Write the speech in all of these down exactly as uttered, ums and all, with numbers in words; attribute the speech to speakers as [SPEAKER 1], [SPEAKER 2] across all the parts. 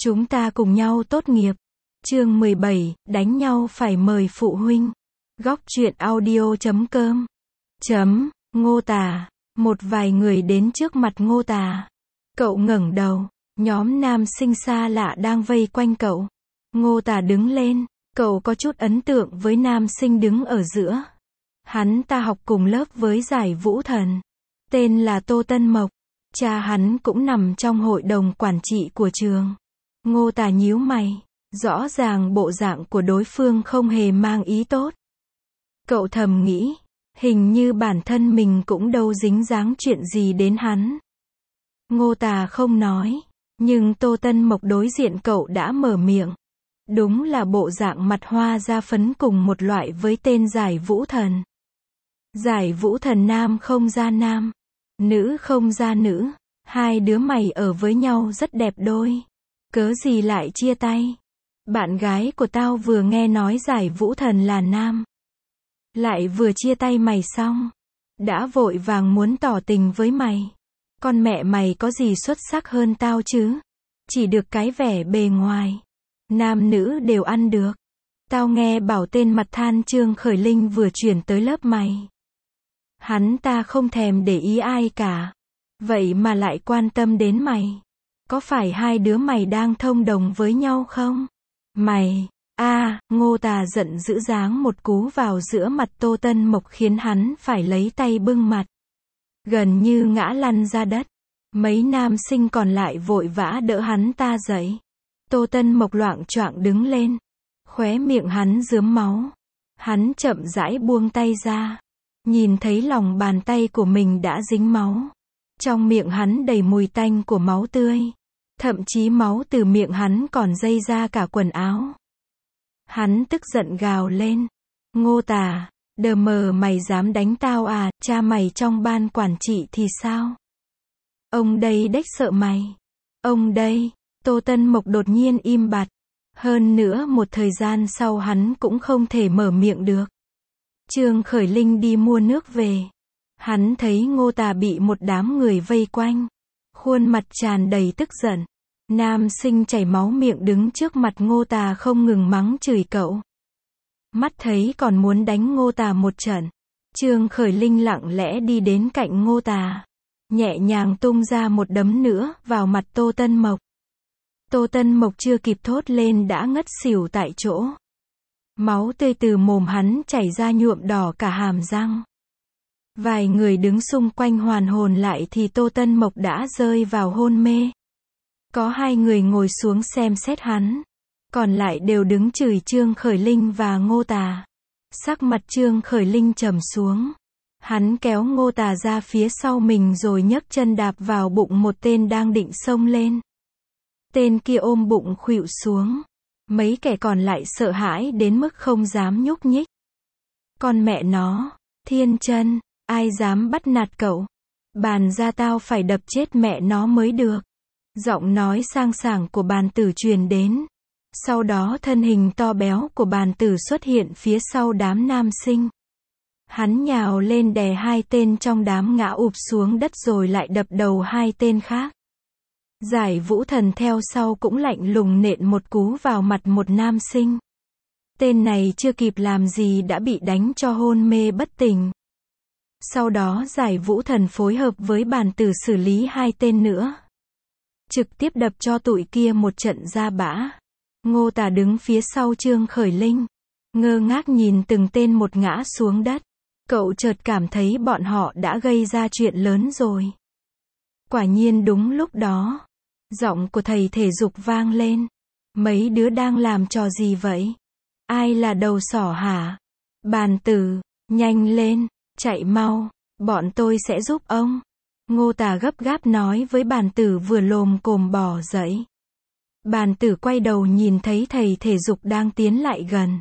[SPEAKER 1] Chúng ta cùng nhau tốt nghiệp. Chương mười bảy, đánh nhau phải mời phụ huynh. Góc truyện audio chấm com. Chấm, Ngô Tà. Một vài người đến trước mặt Ngô Tà. Cậu ngẩng đầu, nhóm nam sinh xa lạ đang vây quanh cậu. Ngô Tà đứng lên, cậu có chút ấn tượng với nam sinh đứng ở giữa. Hắn ta học cùng lớp với Giải Vũ Thần. Tên là Tô Tân Mộc. Cha hắn cũng nằm trong hội đồng quản trị của trường. Ngô Tà nhíu mày. Rõ ràng bộ dạng của đối phương không hề mang ý tốt. Cậu thầm nghĩ, hình như bản thân mình cũng đâu dính dáng chuyện gì đến hắn. Ngô Tà không nói, nhưng Tô Tân Mộc đối diện cậu đã mở miệng. Đúng là bộ dạng mặt hoa da phấn cùng một loại với tên Giải Vũ Thần. Giải Vũ Thần nam không ra nam, nữ không ra nữ, hai đứa mày ở với nhau rất đẹp đôi. Cớ gì lại chia tay? Bạn gái của tao vừa nghe nói Giải Vũ Thần là nam, lại vừa chia tay mày xong, đã vội vàng muốn tỏ tình với mày. Con mẹ mày có gì xuất sắc hơn tao chứ? Chỉ được cái vẻ bề ngoài. Nam nữ đều ăn được. Tao nghe bảo tên mặt than Trương Khởi Linh vừa chuyển tới lớp mày. Hắn ta không thèm để ý ai cả. Vậy mà lại quan tâm đến mày. Có phải hai đứa mày đang thông đồng với nhau không? Mày, a à, Ngô Tà giận dữ giáng một cú vào giữa mặt Tô Tân Mộc khiến hắn phải lấy tay bưng mặt. Gần như ngã lăn ra đất. Mấy nam sinh còn lại vội vã đỡ hắn ta dậy. Tô Tân Mộc loạng choạng đứng lên. Khóe miệng hắn rướm máu. Hắn chậm rãi buông tay ra. Nhìn thấy lòng bàn tay của mình đã dính máu. Trong miệng hắn đầy mùi tanh của máu tươi. Thậm chí máu từ miệng hắn còn dây ra cả quần áo. Hắn tức giận gào lên. Ngô Tà, đờ mờ mày dám đánh tao à, cha mày trong ban quản trị thì sao? Ông đây đếch sợ mày. Ông đây, Tô Tân Mộc đột nhiên im bặt. Hơn nữa một thời gian sau hắn cũng không thể mở miệng được. Trương Khởi Linh đi mua nước về. Hắn thấy Ngô Tà bị một đám người vây quanh. Khuôn mặt tràn đầy tức giận. Nam sinh chảy máu miệng đứng trước mặt Ngô Tà không ngừng mắng chửi cậu. Mắt thấy còn muốn đánh Ngô Tà một trận. Trương Khởi Linh lặng lẽ đi đến cạnh Ngô Tà. Nhẹ nhàng tung ra một đấm nữa vào mặt Tô Tân Mộc. Tô Tân Mộc chưa kịp thốt lên đã ngất xỉu tại chỗ. Máu tươi từ mồm hắn chảy ra nhuộm đỏ cả hàm răng. Vài người đứng xung quanh hoàn hồn lại thì Tô Tân Mộc đã rơi vào hôn mê. Có hai người ngồi xuống xem xét hắn. Còn lại đều đứng chửi Trương Khởi Linh và Ngô Tà. Sắc mặt Trương Khởi Linh trầm xuống. Hắn kéo Ngô Tà ra phía sau mình rồi nhấc chân đạp vào bụng một tên đang định xông lên. Tên kia ôm bụng khuỵu xuống. Mấy kẻ còn lại sợ hãi đến mức không dám nhúc nhích. Con mẹ nó, Thiên Chân, ai dám bắt nạt cậu? Bàn ra tao phải đập chết mẹ nó mới được. Giọng nói sang sảng của Bàn Tử truyền đến. Sau đó thân hình to béo của Bàn Tử xuất hiện phía sau đám nam sinh. Hắn nhào lên đè hai tên trong đám ngã ụp xuống đất rồi lại đập đầu hai tên khác. Giải Vũ Thần theo sau cũng lạnh lùng nện một cú vào mặt một nam sinh. Tên này chưa kịp làm gì đã bị đánh cho hôn mê bất tỉnh. Sau đó Giải Vũ Thần phối hợp với Bàn Tử xử lý hai tên nữa. Trực tiếp đập cho tụi kia một trận ra bã. Ngô Tà đứng phía sau Trương Khởi Linh. Ngơ ngác nhìn từng tên một ngã xuống đất. Cậu chợt cảm thấy bọn họ đã gây ra chuyện lớn rồi. Quả nhiên đúng lúc đó. Giọng của thầy thể dục vang lên. Mấy đứa đang làm trò gì vậy? Ai là đầu sỏ hả? Bàn Tử, nhanh lên, chạy mau, bọn tôi sẽ giúp ông. Ngô Tà gấp gáp nói với Bàn Tử vừa lồm cồm bò dậy. Bàn Tử quay đầu nhìn thấy thầy thể dục đang tiến lại gần.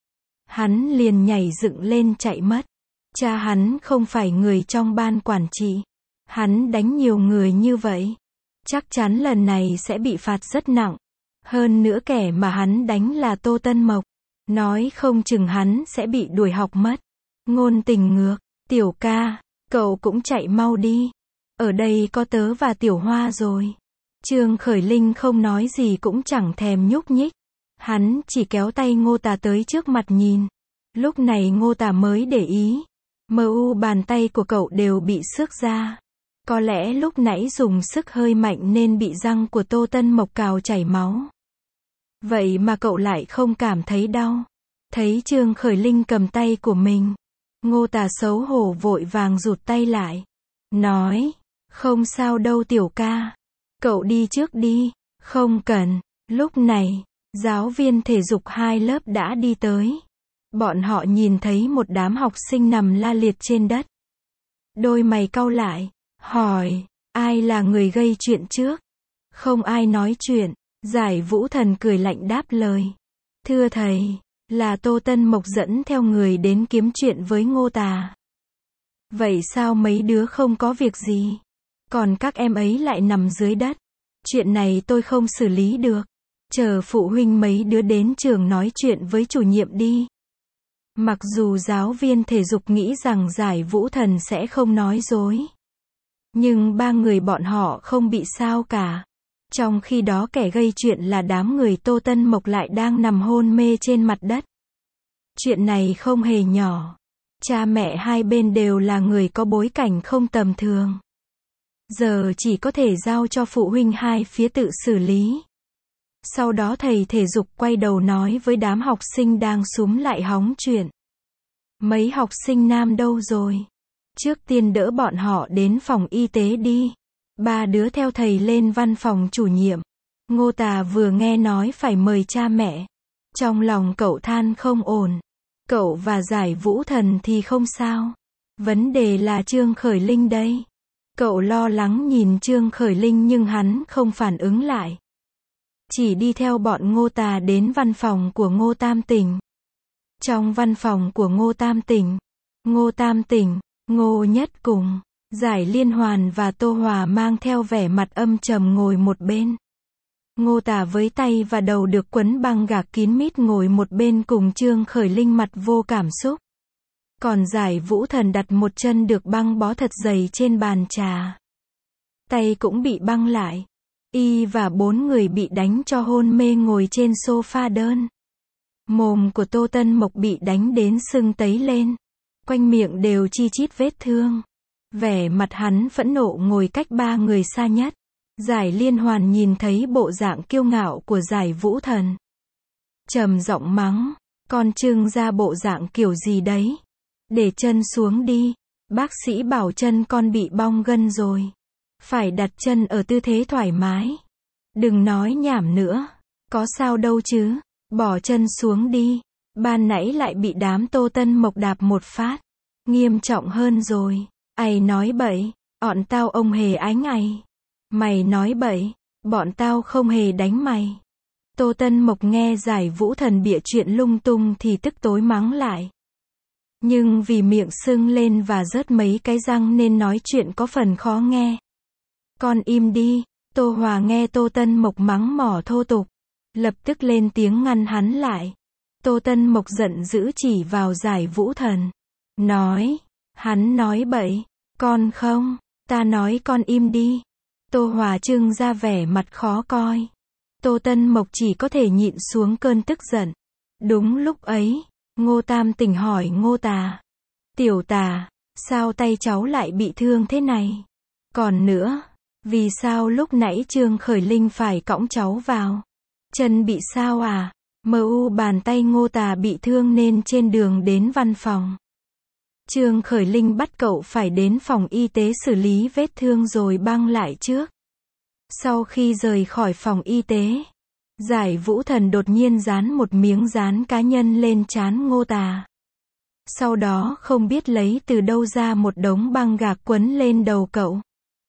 [SPEAKER 1] Hắn liền nhảy dựng lên chạy mất. Cha hắn không phải người trong ban quản trị. Hắn đánh nhiều người như vậy. Chắc chắn lần này sẽ bị phạt rất nặng. Hơn nữa kẻ mà hắn đánh là Tô Tân Mộc. Nói không chừng hắn sẽ bị đuổi học mất. Ngôn Tình ngược, Tiểu ca, cậu cũng chạy mau đi. Ở đây có tớ và Tiểu Hoa rồi. Trương Khởi Linh không nói gì cũng chẳng thèm nhúc nhích. Hắn chỉ kéo tay Ngô Tà tới trước mặt nhìn. Lúc này Ngô Tà mới để ý. Mờ u bàn tay của cậu đều bị xước ra. Có lẽ lúc nãy dùng sức hơi mạnh nên bị răng của Tô Tân Mộc cào chảy máu. Vậy mà cậu lại không cảm thấy đau. Thấy Trương Khởi Linh cầm tay của mình. Ngô Tà xấu hổ vội vàng rụt tay lại. Nói, không sao đâu tiểu ca. Cậu đi trước đi. Không cần. Lúc này, giáo viên thể dục hai lớp đã đi tới. Bọn họ nhìn thấy một đám học sinh nằm la liệt trên đất. Đôi mày cau lại, hỏi, ai là người gây chuyện trước? Không ai nói chuyện. Giải Vũ Thần cười lạnh đáp lời. Thưa thầy, là Tô Tân Mộc dẫn theo người đến kiếm chuyện với Ngô Tà. Vậy sao mấy đứa không có việc gì? Còn các em ấy lại nằm dưới đất. Chuyện này tôi không xử lý được. Chờ phụ huynh mấy đứa đến trường nói chuyện với chủ nhiệm đi. Mặc dù giáo viên thể dục nghĩ rằng Giải Vũ Thần sẽ không nói dối. Nhưng ba người bọn họ không bị sao cả. Trong khi đó kẻ gây chuyện là đám người Tô Tân Mộc lại đang nằm hôn mê trên mặt đất. Chuyện này không hề nhỏ. Cha mẹ hai bên đều là người có bối cảnh không tầm thường. Giờ chỉ có thể giao cho phụ huynh hai phía tự xử lý. Sau đó thầy thể dục quay đầu nói với đám học sinh đang xúm lại hóng chuyện. Mấy học sinh nam đâu rồi? Trước tiên đỡ bọn họ đến phòng y tế đi. Ba đứa theo thầy lên văn phòng chủ nhiệm. Ngô Tà vừa nghe nói phải mời cha mẹ. Trong lòng cậu than không ổn. Cậu và Giải Vũ Thần thì không sao. Vấn đề là Trương Khởi Linh đây. Cậu lo lắng nhìn Trương Khởi Linh nhưng hắn không phản ứng lại. Chỉ đi theo bọn Ngô Tà đến văn phòng của Ngô Tam Tỉnh. Trong văn phòng của Ngô Tam Tỉnh, Ngô Tam Tỉnh, Ngô Nhất Cùng, Giải Liên Hoàn và Tô Hòa mang theo vẻ mặt âm trầm ngồi một bên. Ngô Tà với tay và đầu được quấn băng gạc kín mít ngồi một bên cùng Trương Khởi Linh mặt vô cảm xúc. Còn Giải Vũ Thần đặt một chân được băng bó thật dày trên bàn trà. Tay cũng bị băng lại. Y và bốn người bị đánh cho hôn mê ngồi trên sofa đơn. Mồm của Tô Tân Mộc bị đánh đến sưng tấy lên. Quanh miệng đều chi chít vết thương. Vẻ mặt hắn phẫn nộ ngồi cách ba người xa nhất. Giải Liên Hoàn nhìn thấy bộ dạng kiêu ngạo của Giải Vũ Thần. Trầm giọng mắng, con trưng ra bộ dạng kiểu gì đấy? Để chân xuống đi. Bác sĩ bảo chân con bị bong gân rồi. Phải đặt chân ở tư thế thoải mái. Đừng nói nhảm nữa. Có sao đâu chứ. Bỏ chân xuống đi. Ban nãy lại bị đám Tô Tân Mộc đạp một phát. Nghiêm trọng hơn rồi. Ày nói bậy. Bọn tao ông hề ánh ày. Mày nói bậy. Bọn tao không hề đánh mày. Tô Tân Mộc nghe Giải Vũ Thần bịa chuyện lung tung thì tức tối mắng lại. Nhưng vì miệng sưng lên và rớt mấy cái răng nên nói chuyện có phần khó nghe. Con im đi. Tô Hòa nghe Tô Tân Mộc mắng mỏ thô tục. Lập tức lên tiếng ngăn hắn lại. Tô Tân Mộc giận dữ chỉ vào Giải Vũ Thần. Nói. Hắn nói bậy. Con không. Ta nói con im đi. Tô Hòa trưng ra vẻ mặt khó coi. Tô Tân Mộc chỉ có thể nhịn xuống cơn tức giận. Đúng lúc ấy, Ngô Tam Tỉnh hỏi Ngô Tà. Tiểu Tà, sao tay cháu lại bị thương thế này? Còn nữa, vì sao lúc nãy Trương Khởi Linh phải cõng cháu vào? Chân bị sao à? Mờ u bàn tay Ngô Tà bị thương nên trên đường đến văn phòng. Trương Khởi Linh bắt cậu phải đến phòng y tế xử lý vết thương rồi băng lại trước. Sau khi rời khỏi phòng y tế, Giải Vũ Thần đột nhiên dán một miếng dán cá nhân lên trán Ngô Tà. Sau đó không biết lấy từ đâu ra một đống băng gạc quấn lên đầu cậu.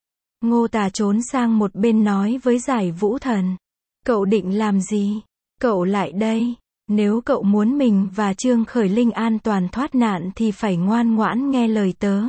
[SPEAKER 1] Ngô Tà trốn sang một bên nói với Giải Vũ Thần. Cậu định làm gì? Cậu lại đây. Nếu cậu muốn mình và Trương Khởi Linh an toàn thoát nạn thì phải ngoan ngoãn nghe lời tớ.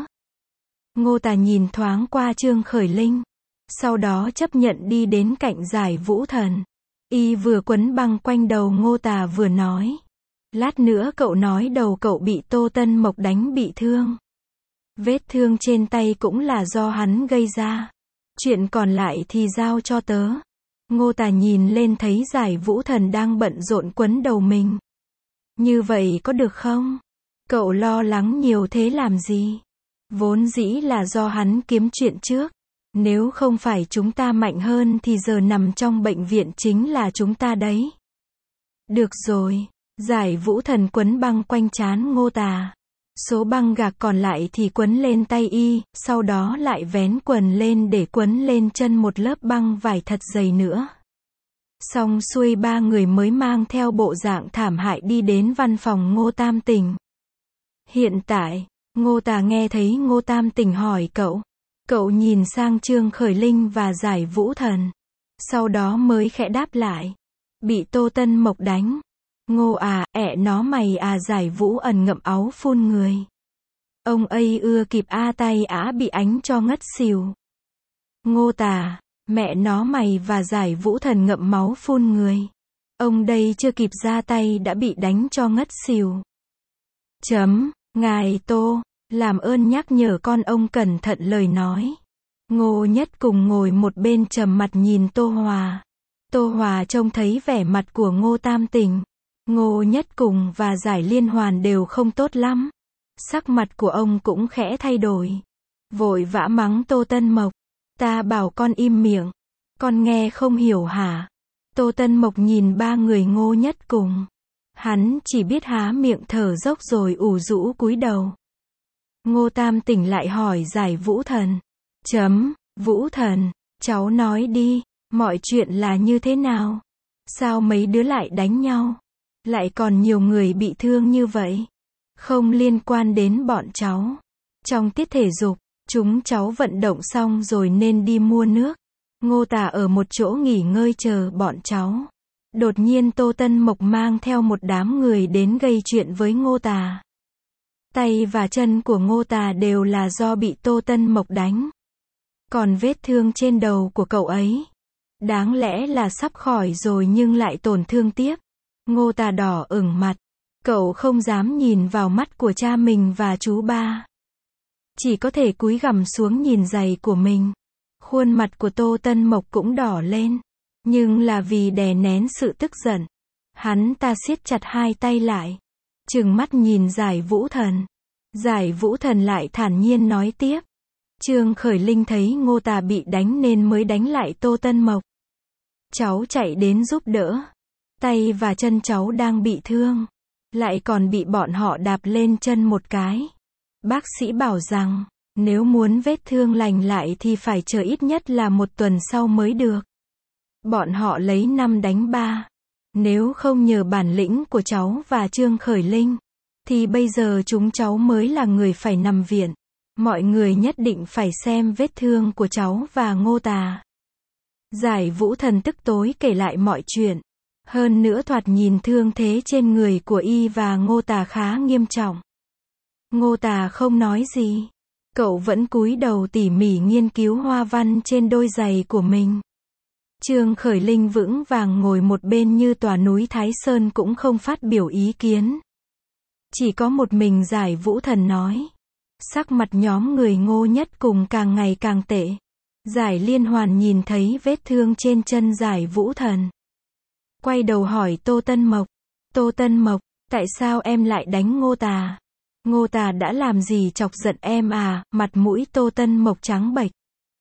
[SPEAKER 1] Ngô Tà nhìn thoáng qua Trương Khởi Linh. Sau đó chấp nhận đi đến cạnh Giải Vũ Thần. Y vừa quấn băng quanh đầu Ngô Tà vừa nói. Lát nữa cậu nói đầu cậu bị Tô Tân Mộc đánh bị thương. Vết thương trên tay cũng là do hắn gây ra. Chuyện còn lại thì giao cho tớ. Ngô Tà nhìn lên thấy Giải Vũ Thần đang bận rộn quấn đầu mình. Như vậy có được không? Cậu lo lắng nhiều thế làm gì? Vốn dĩ là do hắn kiếm chuyện trước. Nếu không phải chúng ta mạnh hơn thì giờ nằm trong bệnh viện chính là chúng ta đấy. Được rồi. Giải Vũ Thần quấn băng quanh trán Ngô Tà. Số băng gạc còn lại thì quấn lên tay y, sau đó lại vén quần lên để quấn lên chân một lớp băng vải thật dày nữa. Xong xuôi ba người mới mang theo bộ dạng thảm hại đi đến văn phòng Ngô Tam Tỉnh. Hiện tại, Ngô Tà nghe thấy Ngô Tam Tỉnh hỏi cậu. Cậu nhìn sang Trương Khởi Linh và Giải Vũ Thần. Sau đó mới khẽ đáp lại. Bị Tô Tân Mộc đánh. Ngô à, ẹ nó mày à. Giải Vũ ẩn ngậm áu phun người. Ông ấy ưa kịp a tay á bị ánh cho ngất xỉu. Ngô Tà, mẹ nó mày và Giải Vũ Thần ngậm máu phun người. Ông đây chưa kịp ra tay đã bị đánh cho ngất xỉu. Chấm, ngài Tô, làm ơn nhắc nhở con ông cẩn thận lời nói. Ngô Nhất cùng ngồi một bên trầm mặt nhìn Tô Hòa. Tô Hòa trông thấy vẻ mặt của Ngô Tam Tỉnh. Ngô Nhất cùng và Giải Liên Hoàn đều không tốt lắm. Sắc mặt của ông cũng khẽ thay đổi. Vội vã mắng Tô Tân Mộc. Ta bảo con im miệng. Con nghe không hiểu hả? Tô Tân Mộc nhìn ba người Ngô Nhất cùng. Hắn chỉ biết há miệng thở dốc rồi ủ rũ cúi đầu. Ngô Tam Tỉnh lại hỏi Giải Vũ Thần. Chấm, Vũ Thần, cháu nói đi, mọi chuyện là như thế nào? Sao mấy đứa lại đánh nhau? Lại còn nhiều người bị thương như vậy? Không liên quan đến bọn cháu. Trong tiết thể dục, chúng cháu vận động xong rồi nên đi mua nước. Ngô Tà ở một chỗ nghỉ ngơi chờ bọn cháu. Đột nhiên Tô Tân Mộc mang theo một đám người đến gây chuyện với Ngô Tà. Tay và chân của Ngô Tà đều là do bị Tô Tân Mộc đánh. Còn vết thương trên đầu của cậu ấy, đáng lẽ là sắp khỏi rồi nhưng lại tổn thương tiếp. Ngô Tà đỏ ửng mặt. Cậu không dám nhìn vào mắt của cha mình và chú ba. Chỉ có thể cúi gằm xuống nhìn giày của mình. Khuôn mặt của Tô Tân Mộc cũng đỏ lên. Nhưng là vì đè nén sự tức giận. Hắn ta siết chặt hai tay lại. Trừng mắt nhìn Giải Vũ Thần. Giải Vũ Thần lại thản nhiên nói tiếp. Trương Khởi Linh thấy Ngô Tà bị đánh nên mới đánh lại Tô Tân Mộc. Cháu chạy đến giúp đỡ. Tay và chân cháu đang bị thương. Lại còn bị bọn họ đạp lên chân một cái. Bác sĩ bảo rằng, nếu muốn vết thương lành lại thì phải chờ ít nhất là một tuần sau mới được. Bọn họ lấy năm đánh ba. Nếu không nhờ bản lĩnh của cháu và Trương Khởi Linh, thì bây giờ chúng cháu mới là người phải nằm viện. Mọi người nhất định phải xem vết thương của cháu và Ngô Tà. Giải Vũ Thần tức tối kể lại mọi chuyện. Hơn nữa thoạt nhìn thương thế trên người của y và Ngô Tà khá nghiêm trọng. Ngô Tà không nói gì. Cậu vẫn cúi đầu tỉ mỉ nghiên cứu hoa văn trên đôi giày của mình. Trương Khởi Linh vững vàng ngồi một bên như tòa núi Thái Sơn cũng không phát biểu ý kiến. Chỉ có một mình Giải Vũ Thần nói. Sắc mặt nhóm người Ngô Nhất cùng càng ngày càng tệ. Giải Liên Hoàn nhìn thấy vết thương trên chân Giải Vũ Thần. Quay đầu hỏi Tô Tân Mộc. Tô Tân Mộc, tại sao em lại đánh Ngô Tà? Ngô Tà đã làm gì chọc giận em à? Mặt mũi Tô Tân Mộc trắng bệch.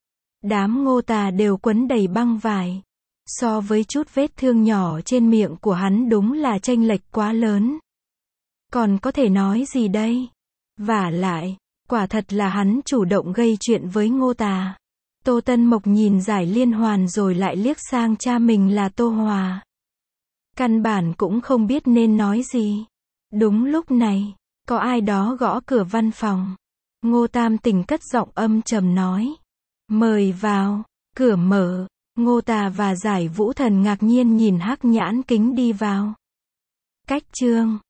[SPEAKER 1] Đám Ngô Tà đều quấn đầy băng vải. So với chút vết thương nhỏ trên miệng của hắn đúng là chênh lệch quá lớn. Còn có thể nói gì đây? Vả lại, quả thật là hắn chủ động gây chuyện với Ngô Tà. Tô Tân Mộc nhìn Giải Liên Hoàn rồi lại liếc sang cha mình là Tô Hòa. Căn bản cũng không biết nên nói gì. Đúng lúc này, có ai đó gõ cửa văn phòng. Ngô Tam Tỉnh cất giọng âm trầm nói. Mời vào. Cửa mở. Ngô Tà và Giải Vũ Thần ngạc nhiên nhìn Hắc Nhãn Kính đi vào. Cách chương